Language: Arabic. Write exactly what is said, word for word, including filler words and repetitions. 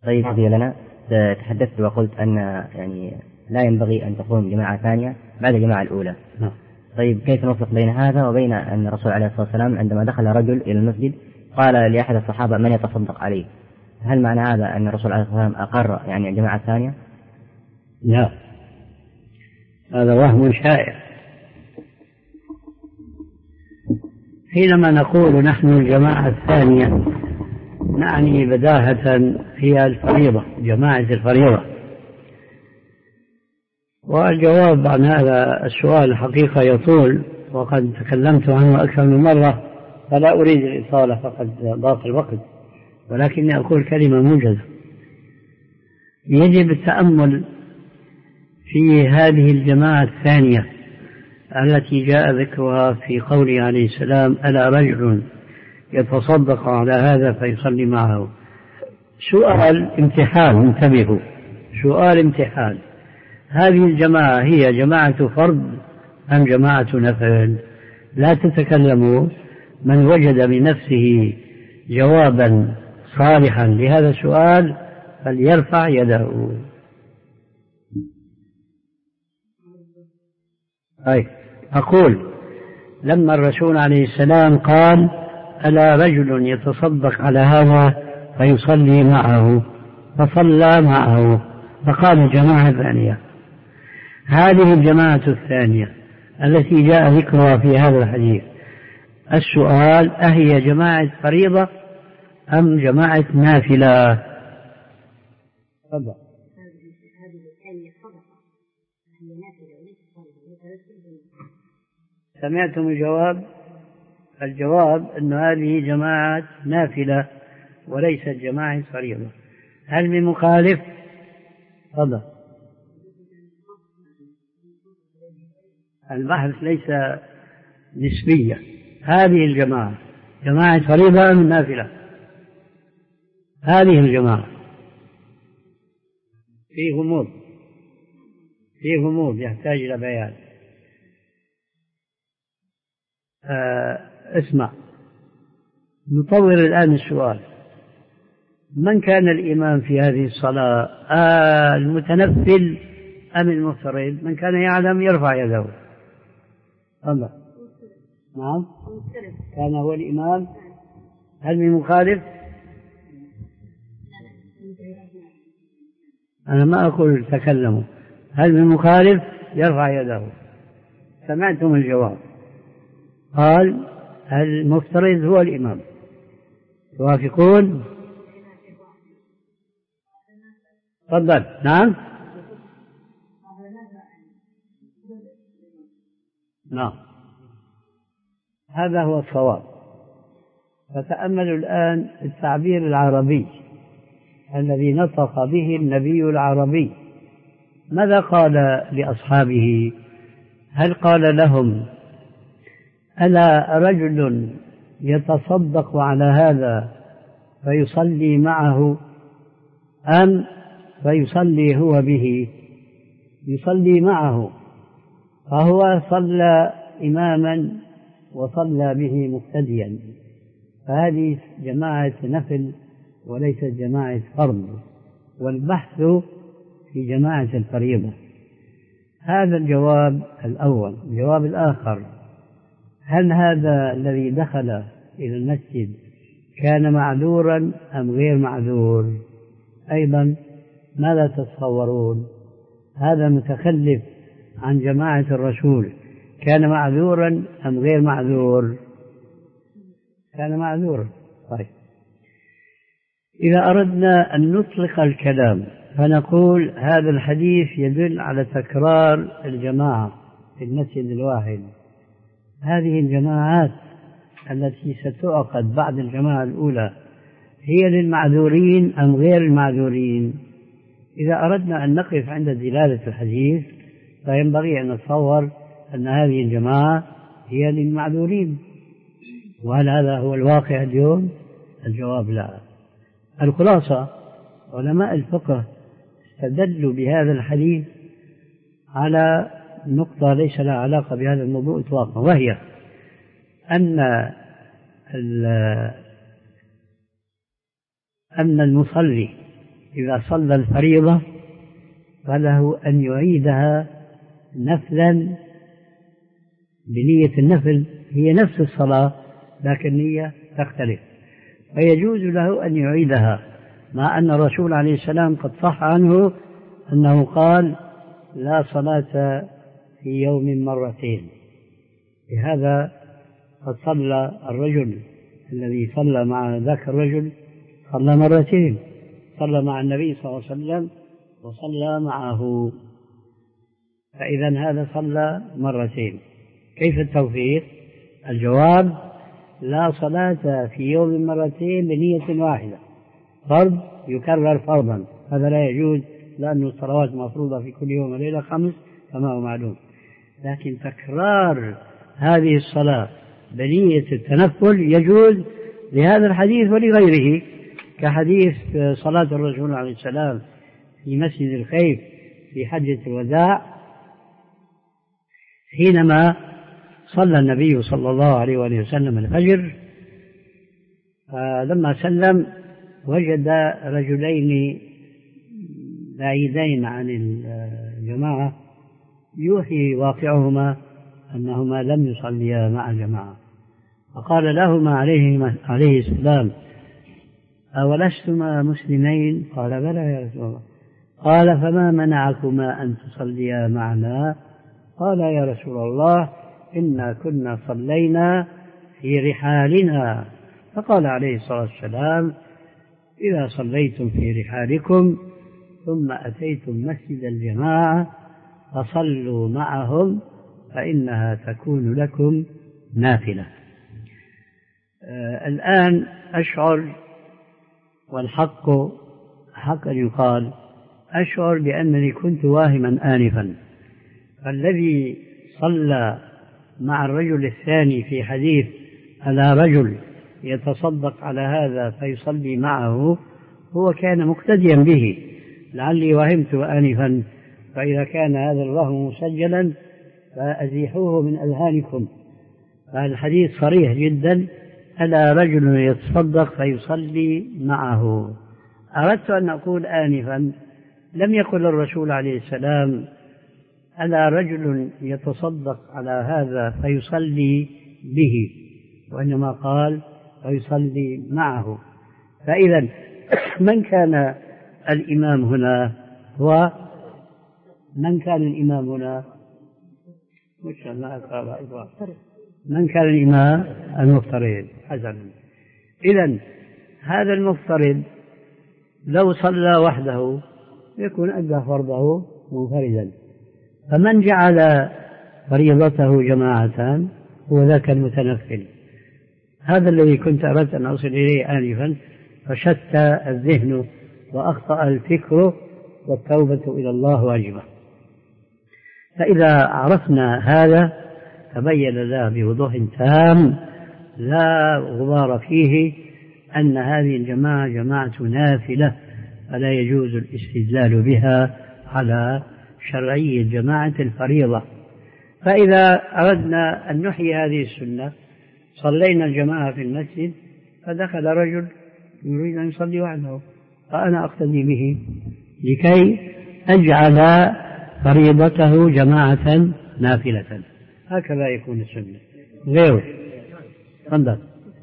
طيب هذه لنا تحدثت وقلت أن يعني لا ينبغي أن تقوم جماعة ثانية بعد الجماعة الأولى. نعم. طيب كيف نوفق بين هذا وبين أن الرسول عليه الصلاة والسلام عندما دخل رجل إلى المسجد قال لأحد الصحابة من يتصدق عليه؟ هل معنى هذا أن الرسول عليه الصلاة والسلام أقر يعني الجماعة الثانية؟ لا، هذا وهم شائع. حينما نقول نحن الجماعة الثانية نعني بداهة هي الفريضة، جماعة الفريضة. والجواب عن هذا السؤال الحقيقة يطول وقد تكلمت عنه أكثر من مرة، فلا أريد الإطالة فقد ضاق الوقت، ولكني أقول كلمة موجزة. يجب التأمل في هذه الجماعة الثانية التي جاء ذكرها في قوله عليه السلام: ألا رجل يتصدق على هذا فيصلي معه. سؤال امتحان، انتبهوا، سؤال امتحان. هذه الجماعة هي جماعة فرد أم جماعة نفل؟ لا تتكلموا. من وجد بنفسه جوابا صالحا لهذا السؤال فليرفع يده. أي أقول لما الرسول عليه السلام قال: ألا رجل يتصدق على هذا فيصلي معه، فصلى معه، فقال جماعة ثانية. هذه الجماعة الثانية التي جاء ذكرها في هذا الحديث، السؤال: أهي جماعة فريضة أم جماعة نافلة؟ تفضل. سمعتم الجواب؟ الجواب أن هذه جماعة نافلة وليست جماعة فريضة. هل من مخالف؟ تفضل. البحث ليس نسبيا. هذه الجماعة جماعة فريضة أم نافلة؟ هذه الجماعة في غموض، في غموض يحتاج إلى بيان. آه اسمع، نطور الآن السؤال: من كان الإمام في هذه الصلاة؟ آه المتنفل أم المفترض؟ من كان يعلم يرفع يده. الله. نعم، كان هو الإمام. هل من مخالف؟ أنا ما أقول تكلموا. هل من مخالف؟ يرفع يده. سمعتم الجواب. قال المفترض هو الإمام. توافقون؟ تفضل. نعم نعم، هذا هو الصواب. فتأملوا الآن التعبير العربي الذي نطق به النبي العربي. ماذا قال لأصحابه؟ هل قال لهم: ألا رجل يتصدق على هذا فيصلي معه، أم فيصلي هو به؟ يصلي معه، فهو صلى إماما وصلى به مقتديا، فهذه جماعة نفل وليست جماعة فرض، والبحث في جماعة الفريضة. هذا الجواب الأول. الجواب الآخر: هل هذا الذي دخل إلى المسجد كان معذورا أم غير معذور؟ أيضا ماذا تتصورون؟ هذا متخلف عن جماعة الرسول كان معذورا أم غير معذور؟ كان معذورا. طيب، إذا أردنا أن نطلق الكلام فنقول هذا الحديث يدل على تكرار الجماعة في المسجد الواحد. هذه الجماعات التي ستعقد بعد الجماعة الأولى هي للمعذورين أم غير المعذورين؟ إذا أردنا أن نقف عند دلالة الحديث فينبغي أن نتصور أن هذه الجماعة هي للمعذورين. وهل هذا هو الواقع اليوم؟ الجواب لا. الخلاصة: علماء الفقه استدلوا بهذا الحديث على نقطة ليس لها علاقة بهذا الموضوع إطلاقا، وهي أن أن المصلي إذا صلى الفريضة فله أن يعيدها نفلا بنية النفل، هي نفس الصلاة لكن النية تختلف، فيجوز له أن يعيدها، مع أن الرسول عليه السلام قد صح عنه أنه قال لا صلاة في يوم مرتين. لهذا قد صلى الرجل الذي صلى مع ذاك الرجل صلى مرتين، صلى مع النبي صلى الله عليه وسلم وصلى معه، فإذا هذا صلى مرتين. كيف التوفيق؟ الجواب لا صلاة في يوم مرتين بنية واحدة، فرض يكرر فرضا، هذا لا يجوز، لأن الصلوات مفروضة في كل يوم وليلة خمس كما هو معلوم، لكن تكرار هذه الصلاة بنية التنفل يجوز لهذا الحديث ولغيره، كحديث صلاة الرسول عليه السلام في مسجد الخيف في حجة الوداع حينما صلى النبي صلى الله عليه وآله وسلم الفجر، فلما سلم وجد رجلين بعيدين عن الجماعة يوحي واقعهما أنهما لم يصليا مع الجماعة، فقال لهما عليه, عليه السلام أولستما مسلمين؟ قال بلى يا رسول الله. قال فما منعكما أن تصليا معنا؟ قال يا رسول الله إنا كنا صلينا في رحالنا. فقال عليه الصلاة والسلام إذا صليتم في رحالكم ثم أتيتم مسجد الجماعة فصلوا معهم فإنها تكون لكم نافلة. آه الآن أشعر، والحق حق أن يقال، أشعر بأنني كنت واهما آنفا، فالذي صلى مع الرجل الثاني في حديث على رجل يتصدق على هذا فيصلي معه هو كان مقتديا به، لعلي وهمت آنفا، فإذا كان هذا الوهم مسجلا فأزيحوه من أذهانكم، فالحديث صريح جدا ألا رجل يتصدق فيصلي معه. أردت أن أقول آنفا لم يقل الرسول عليه السلام ألا رجل يتصدق على هذا فيصلي به، وإنما قال فيصلي معه. فإذا من كان الإمام هنا هو من كان الإمام هنا من كان الإمام المفترض. حسنا، إذن هذا المفترض لو صلى وحده يكون أدى فرضه منفردا، فمن جعل فريضته جماعة هو ذاك المتنفل. هذا الذي كنت أردت أن أصل إليه آنفا، فشتى الذهن وأخطأ الفكر والتوبة إلى الله واجبة. فإذا عرفنا هذا تبين لنا بوضوح تام لا غبار فيه أن هذه الجماعة جماعة نافلة، فلا يجوز الاستدلال بها على شرعية جماعة الفريضة. فإذا أردنا أن نحيي هذه السنة صلينا الجماعة في المسجد فدخل رجل يريد أن يصلي وحده، فأنا أقتدي به لكي أجعل فريضته جماعة نافلة، هكذا يكون السنة غيره. تفضل.